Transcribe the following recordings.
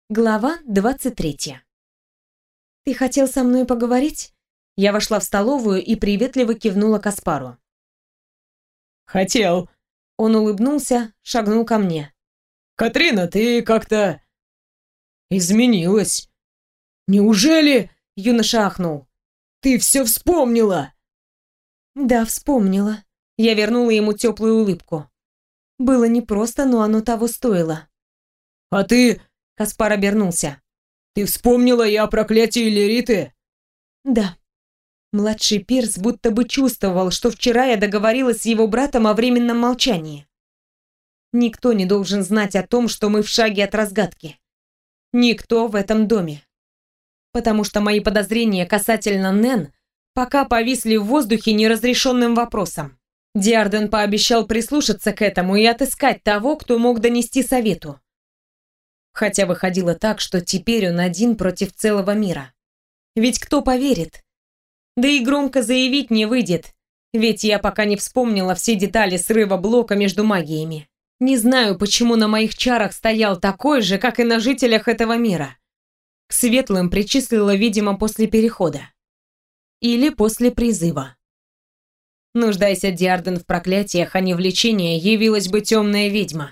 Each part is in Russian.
Глава 23. «Ты хотел со мной поговорить?» Я вошла в столовую и приветливо кивнула Каспару. «Хотел». Он улыбнулся, шагнул ко мне. «Катрина, ты как-то изменилась. Неужели?» Юноша ахнул. «Ты все вспомнила?» «Да, вспомнила». Я вернула ему теплую улыбку. Было непросто, но оно того стоило. «А ты...» Каспар обернулся. «Ты вспомнила и о проклятии Лериты?» «Да». Младший Пирс будто бы чувствовал, что вчера я договорилась с его братом о временном молчании. Никто не должен знать о том, что мы в шаге от разгадки. Никто в этом доме. Потому что мои подозрения касательно Нэн пока повисли в воздухе неразрешенным вопросом. Диарден пообещал прислушаться к этому и отыскать того, кто мог донести совету. Хотя выходило так, что теперь он один против целого мира. Ведь кто поверит? Да и громко заявить не выйдет, ведь я пока не вспомнила все детали срыва блока между магиями. Не знаю, почему на моих чарах стоял такой же, как и на жителях этого мира. К светлым причислила, видимо, после перехода. Или после призыва. Нуждайся Диарден в проклятиях, а не в лечении, явилась бы темная ведьма.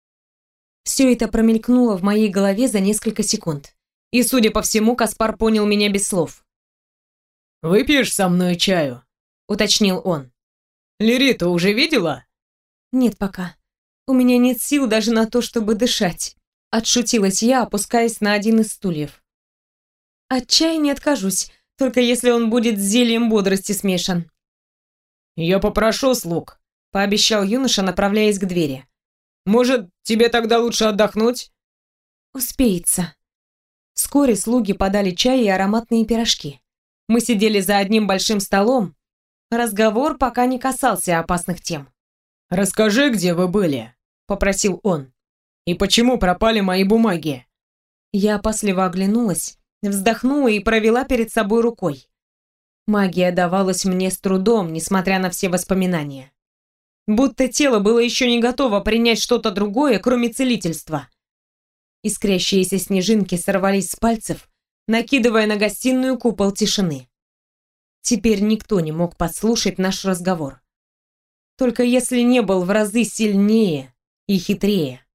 Все это промелькнуло в моей голове за несколько секунд. И, судя по всему, Каспар понял меня без слов. «Выпьешь со мной чаю?» — уточнил он. «Лериту уже видела?» «Нет пока. У меня нет сил даже на то, чтобы дышать», — отшутилась я, опускаясь на один из стульев. «От чая не откажусь, только если он будет с зельем бодрости смешан». «Я попрошу слуг», — пообещал юноша, направляясь к двери. «Может, тебе тогда лучше отдохнуть?» «Успеется». Вскоре слуги подали чай и ароматные пирожки. Мы сидели за одним большим столом. Разговор пока не касался опасных тем. «Расскажи, где вы были», — попросил он. «И почему пропали мои бумаги?» Я опасливо оглянулась, вздохнула и провела перед собой рукой. Магия давалась мне с трудом, несмотря на все воспоминания. Будто тело было еще не готово принять что-то другое, кроме целительства. Искрящиеся снежинки сорвались с пальцев, накидывая на гостиную купол тишины. Теперь никто не мог подслушать наш разговор. Только если не был в разы сильнее и хитрее.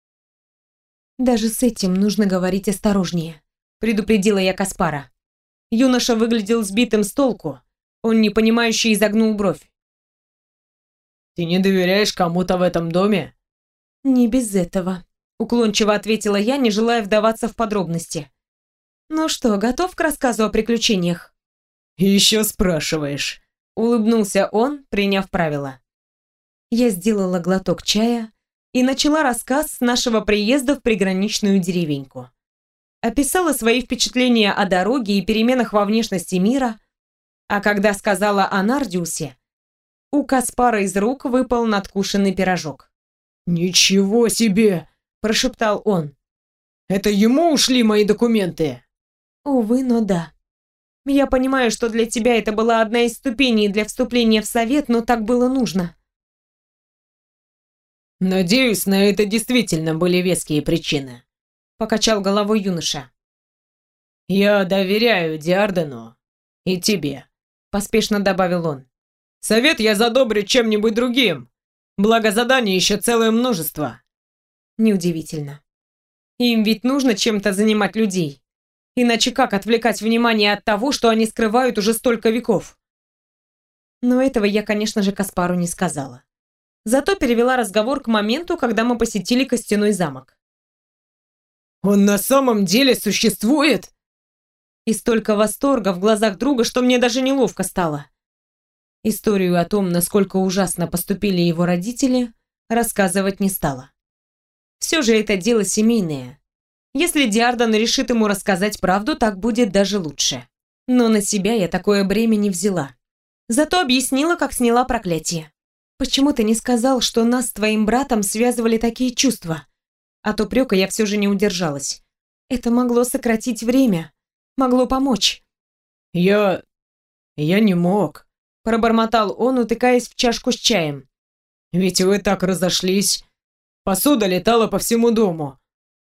«Даже с этим нужно говорить осторожнее», — предупредила я Каспара. Юноша выглядел сбитым с толку. Он непонимающе изогнул бровь. «Ты не доверяешь кому-то в этом доме?» «Не без этого», — уклончиво ответила я, не желая вдаваться в подробности. «Ну что, готов к рассказу о приключениях?» «Еще спрашиваешь», — улыбнулся он, приняв правила. Я сделала глоток чая и начала рассказ с нашего приезда в приграничную деревеньку. Описала свои впечатления о дороге и переменах во внешности мира, а когда сказала о Нардиусе, у Каспара из рук выпал надкушенный пирожок. «Ничего себе!» – прошептал он. «Это ему ушли мои документы?» «Увы, но да. Я понимаю, что для тебя это была одна из ступеней для вступления в совет, но так было нужно». «Надеюсь, на это действительно были веские причины», – покачал головой юноша. «Я доверяю Диардену и тебе», – поспешно добавил он. «Совет я задобрю чем-нибудь другим, благо заданий еще целое множество». Неудивительно. Им ведь нужно чем-то занимать людей. Иначе как отвлекать внимание от того, что они скрывают уже столько веков? Но этого я, конечно же, Каспару не сказала. Зато перевела разговор к моменту, когда мы посетили костяной замок. «Он на самом деле существует?» И столько восторга в глазах друга, что мне даже неловко стало. Историю о том, насколько ужасно поступили его родители, рассказывать не стала. Все же это дело семейное. Если Диарден решит ему рассказать правду, так будет даже лучше. Но на себя я такое бремя не взяла. Зато объяснила, как сняла проклятие. Почему ты не сказал, что нас с твоим братом связывали такие чувства? От упрека я все же не удержалась. Это могло сократить время, могло помочь. Я не мог», – пробормотал он, утыкаясь в чашку с чаем. «Ведь вы так разошлись. Посуда летала по всему дому.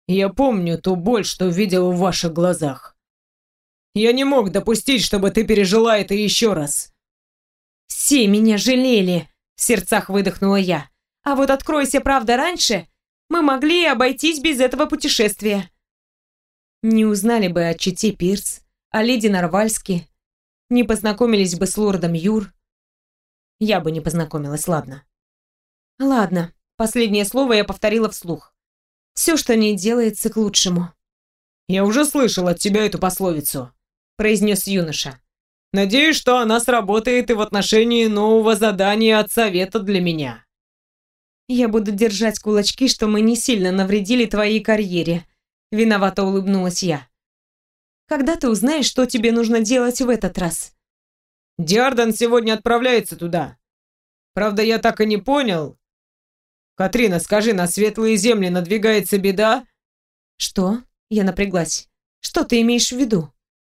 Я помню ту боль, что видел в ваших глазах. Я не мог допустить, чтобы ты пережила это еще раз. Все меня жалели, в сердцах выдохнула я. А вот откройся правда раньше, мы могли и обойтись без этого путешествия. Не узнали бы о чете Пирс, о леди Нарвальске, не познакомились бы с лордом Юр. Я бы не познакомилась, ладно. Ладно, последнее слово я повторила вслух. Все, что не делается, к лучшему. Я уже слышал от тебя эту пословицу, произнес юноша. Надеюсь, что она сработает и в отношении нового задания от совета для меня. Я буду держать кулачки, что мы не сильно навредили твоей карьере. Виновато улыбнулась я. Когда ты узнаешь, что тебе нужно делать в этот раз? Диарден сегодня отправляется туда. Правда, я так и не понял. Катрина, скажи, на светлые земли надвигается беда? Что? Я напряглась. Что ты имеешь в виду?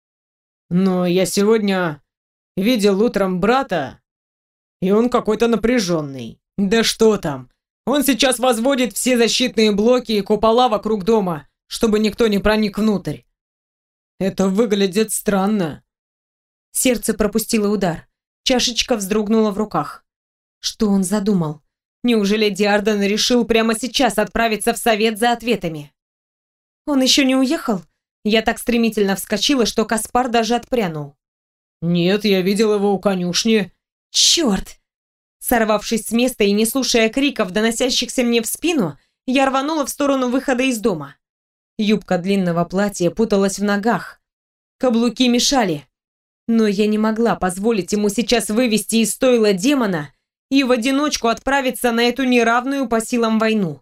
Но я сегодня видел утром брата, и он какой-то напряженный. Да что там? Он сейчас возводит все защитные блоки и купола вокруг дома, чтобы никто не проник внутрь. Это выглядит странно. Сердце пропустило удар. Чашечка вздрогнула в руках. Что он задумал? Неужели Диарден решил прямо сейчас отправиться в совет за ответами? Он еще не уехал? Я так стремительно вскочила, что Каспар даже отпрянул. Нет, я видел его у конюшни. Черт! Сорвавшись с места и не слушая криков, доносящихся мне в спину, я рванула в сторону выхода из дома. Юбка длинного платья путалась в ногах. Каблуки мешали. Но я не могла позволить ему сейчас вывести из стойла демона и в одиночку отправиться на эту неравную по силам войну.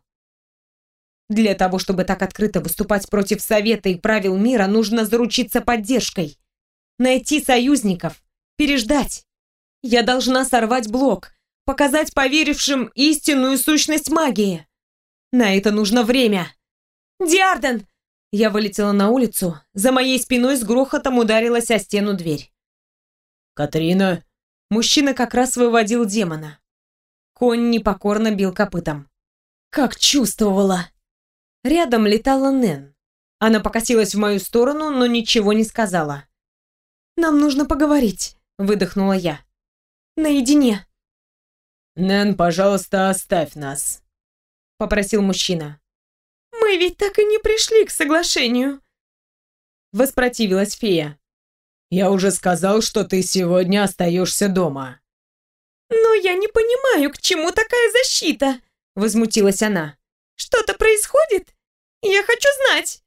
Для того, чтобы так открыто выступать против Совета и правил мира, нужно заручиться поддержкой. Найти союзников, переждать. Я должна сорвать блок, показать поверившим истинную сущность магии. На это нужно время. «Диарден!» Я вылетела на улицу, за моей спиной с грохотом ударилась о стену дверь. «Катрина?» Мужчина как раз выводил демона. Конь непокорно бил копытом. Как чувствовала! Рядом летала Нэн. Она покосилась в мою сторону, но ничего не сказала. «Нам нужно поговорить», — выдохнула я. «Наедине». «Нэн, пожалуйста, оставь нас», — попросил мужчина. «Мы ведь так и не пришли к соглашению», — воспротивилась фея. «Я уже сказал, что ты сегодня остаешься дома». «Но я не понимаю, к чему такая защита», — возмутилась она. «Что-то происходит? Я хочу знать».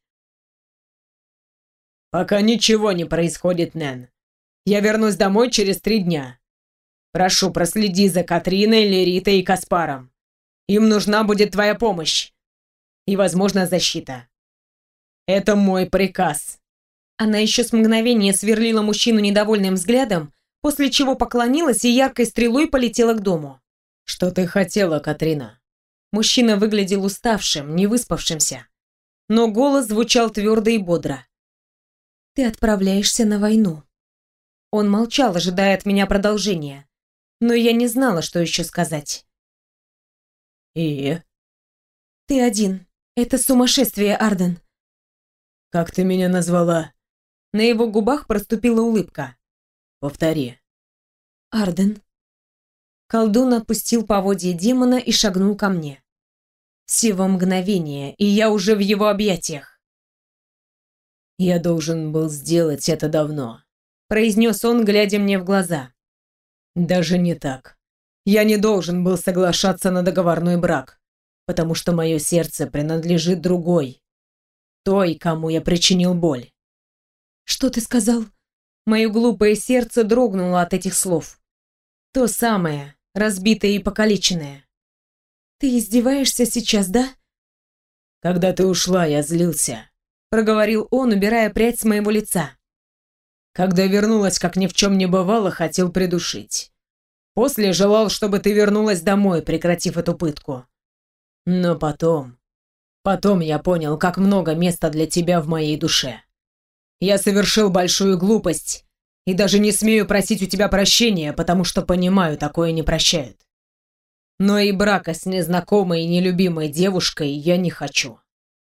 «Пока ничего не происходит, Нэн. Я вернусь домой через 3 дня. Прошу, проследи за Катриной, Леритой и Каспаром. Им нужна будет твоя помощь. И, возможно, защита. Это мой приказ». Она еще с мгновения сверлила мужчину недовольным взглядом, после чего поклонилась и яркой стрелой полетела к дому. «Что ты хотела, Катрина?» Мужчина выглядел уставшим, невыспавшимся. Но голос звучал твердо и бодро. «Ты отправляешься на войну». Он молчал, ожидая от меня продолжения. Но я не знала, что еще сказать. «И?» «Ты один. Это сумасшествие, Арден». «Как ты меня назвала?» На его губах проступила улыбка. «Повтори». «Арден». Колдун отпустил поводья демона и шагнул ко мне. Всего мгновение, и я уже в его объятиях. «Я должен был сделать это давно», — произнес он, глядя мне в глаза. «Даже не так. Я не должен был соглашаться на договорной брак, потому что мое сердце принадлежит другой, той, кому я причинил боль». «Что ты сказал?» Мое глупое сердце дрогнуло от этих слов. То самое, разбитое и покалеченное. «Ты издеваешься сейчас, да?» «Когда ты ушла, я злился», — проговорил он, убирая прядь с моего лица. «Когда вернулась, как ни в чем не бывало, хотел придушить. После желал, чтобы ты вернулась домой, прекратив эту пытку. Но потом я понял, как много места для тебя в моей душе. Я совершил большую глупость и даже не смею просить у тебя прощения, потому что понимаю, такое не прощают. Но и брака с незнакомой и нелюбимой девушкой я не хочу.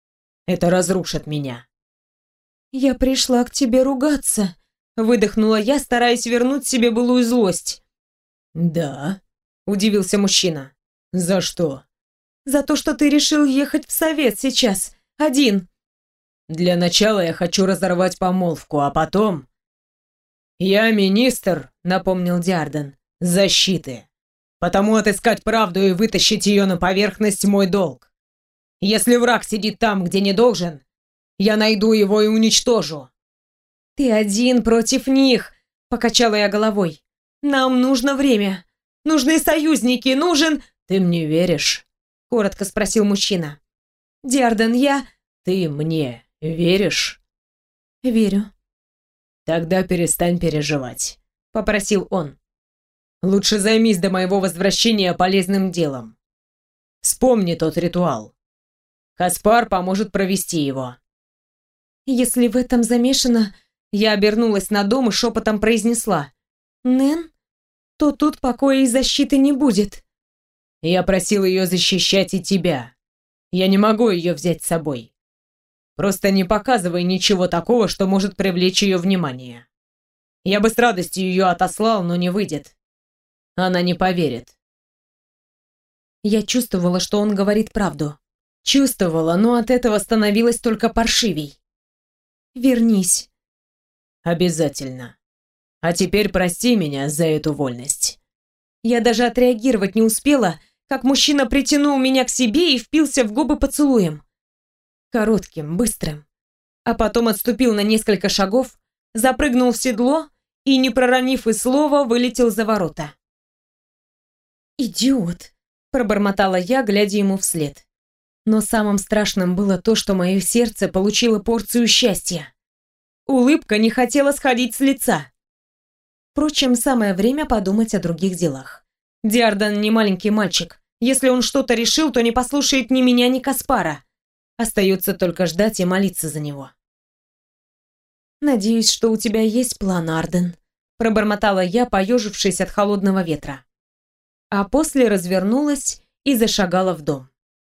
Это разрушит меня. «Я пришла к тебе ругаться», — выдохнула я, стараясь вернуть себе былую злость. «Да?» — удивился мужчина. «За что?» «За то, что ты решил ехать в совет сейчас, один». «Для начала я хочу разорвать помолвку, а потом...» «Я министр», — напомнил Диарден, — «защиты. Потому отыскать правду и вытащить ее на поверхность — мой долг. Если враг сидит там, где не должен, я найду его и уничтожу». «Ты один против них», — покачала я головой. «Нам нужно время. Нужны союзники, нужен...» «Ты мне веришь?» — коротко спросил мужчина. «Диарден, я...» «Ты мне веришь?» «Верю». «Тогда перестань переживать», — попросил он. «Лучше займись до моего возвращения полезным делом. Вспомни тот ритуал. Каспар поможет провести его». «Если в этом замешано...» Я обернулась на дом и шепотом произнесла. «Нэн? То тут покоя и защиты не будет». «Я просил ее защищать и тебя. Я не могу ее взять с собой. Просто не показывай ничего такого, что может привлечь ее внимание. Я бы с радостью ее отослал, но не выйдет. Она не поверит». Я чувствовала, что он говорит правду. Чувствовала, но от этого становилось только паршивей. «Вернись». «Обязательно. А теперь прости меня за эту вольность». Я даже отреагировать не успела, как мужчина притянул меня к себе и впился в губы поцелуем. Коротким, быстрым. А потом отступил на несколько шагов, запрыгнул в седло и, не проронив и слова, вылетел за ворота. «Идиот!» – пробормотала я, глядя ему вслед. Но самым страшным было то, что мое сердце получило порцию счастья. Улыбка не хотела сходить с лица. Впрочем, самое время подумать о других делах. Диарден не маленький мальчик. Если он что-то решил, то не послушает ни меня, ни Каспара. Остается только ждать и молиться за него. «Надеюсь, что у тебя есть план, Арден», — пробормотала я, поежившись от холодного ветра. А после развернулась и зашагала в дом.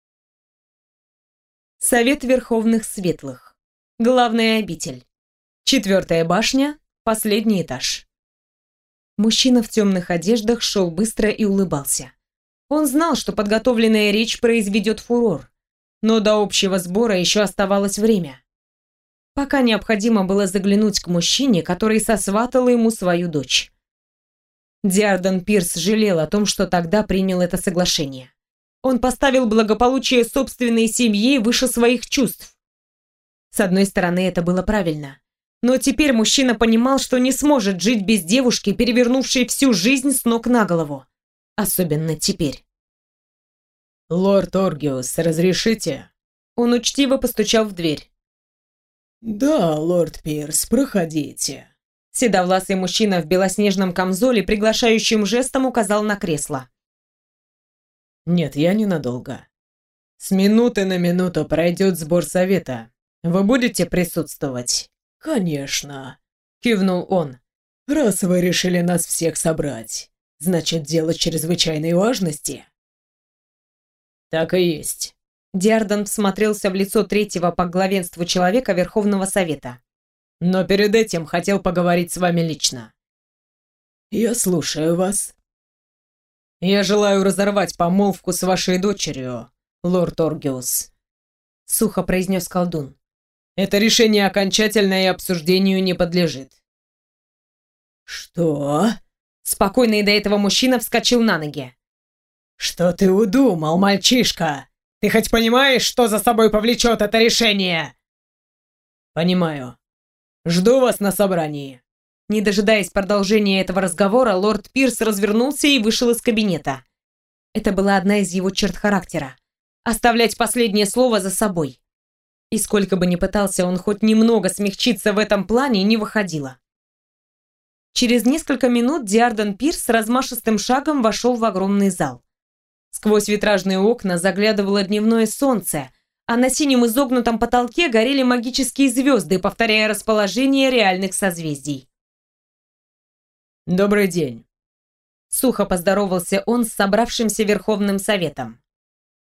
Совет Верховных Светлых. Главная обитель. 4-я башня, последний этаж. Мужчина в темных одеждах шел быстро и улыбался. Он знал, что подготовленная речь произведет фурор, но до общего сбора еще оставалось время. Пока необходимо было заглянуть к мужчине, который сосватал ему свою дочь. Диарден Пирс жалел о том, что тогда принял это соглашение. Он поставил благополучие собственной семьи выше своих чувств. С одной стороны, это было правильно. Но теперь мужчина понимал, что не сможет жить без девушки, перевернувшей всю жизнь с ног на голову. Особенно теперь. «Лорд Оргиус, разрешите?» Он учтиво постучал в дверь. «Да, лорд Пирс, проходите». Седовласый мужчина в белоснежном камзоле приглашающим жестом указал на кресло. «Нет, я ненадолго. С минуты на минуту пройдет сбор совета. Вы будете присутствовать?» «Конечно», — кивнул он. «Раз вы решили нас всех собрать, значит, дело чрезвычайной важности». «Так и есть». Диарден всмотрелся в лицо третьего по главенству человека Верховного Совета. «Но перед этим хотел поговорить с вами лично». «Я слушаю вас». «Я желаю разорвать помолвку с вашей дочерью, лорд Оргиус», — сухо произнес колдун. «Это решение окончательное и обсуждению не подлежит». «Что?» Спокойный до этого мужчина вскочил на ноги. «Что ты удумал, мальчишка? Ты хоть понимаешь, что за собой повлечет это решение?» «Понимаю. Жду вас на собрании». Не дожидаясь продолжения этого разговора, лорд Пирс развернулся и вышел из кабинета. Это была одна из его черт характера – оставлять последнее слово за собой. И сколько бы ни пытался он хоть немного смягчиться в этом плане, не выходило. Через несколько минут Диарден Пирс размашистым шагом вошел в огромный зал. Сквозь витражные окна заглядывало дневное солнце, а на синем изогнутом потолке горели магические звезды, повторяя расположение реальных созвездий. «Добрый день», — сухо поздоровался он с собравшимся Верховным Советом.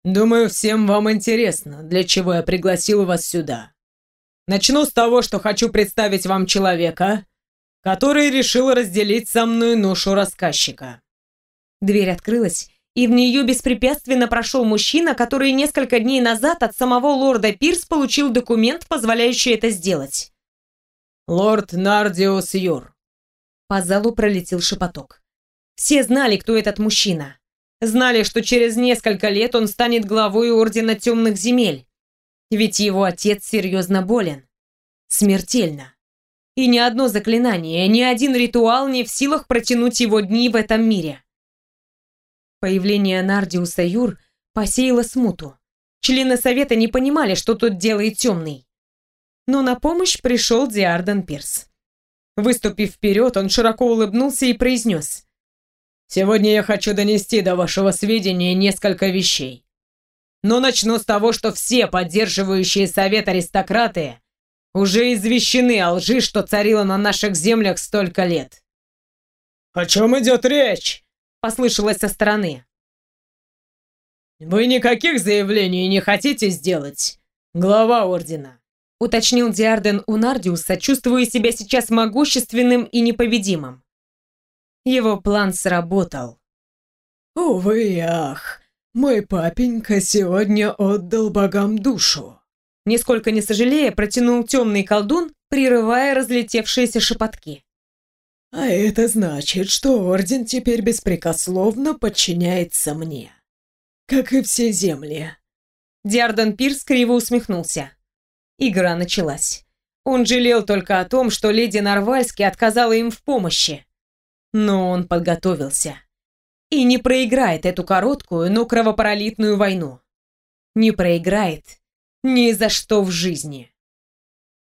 Думаю, всем вам интересно, для чего я пригласил вас сюда. Начну с того, что хочу представить вам человека, который решил разделить со мной ношу рассказчика». Дверь открылась, и в нее беспрепятственно прошел мужчина, который несколько дней назад от самого лорда Пирс получил документ, позволяющий это сделать. «Лорд Нардиус Юр». По залу пролетел шепоток. Все знали, кто этот мужчина. Знали, что через несколько лет он станет главой Ордена Темных Земель. Ведь его отец серьезно болен. Смертельно. И ни одно заклинание, ни один ритуал не в силах протянуть его дни в этом мире. Появление Нардиуса Юр посеяло смуту. Члены совета не понимали, что тут делает темный. Но на помощь пришел Диарден Пирс. Выступив вперед, он широко улыбнулся и произнес: «Сегодня я хочу донести до вашего сведения несколько вещей. Но начну с того, что все поддерживающие совет аристократы уже извещены о лжи, что царила на наших землях столько лет». «О чем идет речь?» — послышалось со стороны. «Вы никаких заявлений не хотите сделать, глава Ордена?» — уточнил Диарден у Нардиуса, чувствуя себя сейчас могущественным и непобедимым. Его план сработал. «Увы и ах, мой папенька сегодня отдал богам душу», — нисколько не сожалея, протянул темный колдун, прерывая разлетевшиеся шепотки. «А это значит, что Орден теперь беспрекословно подчиняется мне, как и все земли». Диарден Пирс криво усмехнулся. Игра началась. Он жалел только о том, что леди Нарвальский отказала им в помощи. Но он подготовился. И не проиграет эту короткую, но кровопролитную войну. Не проиграет ни за что в жизни.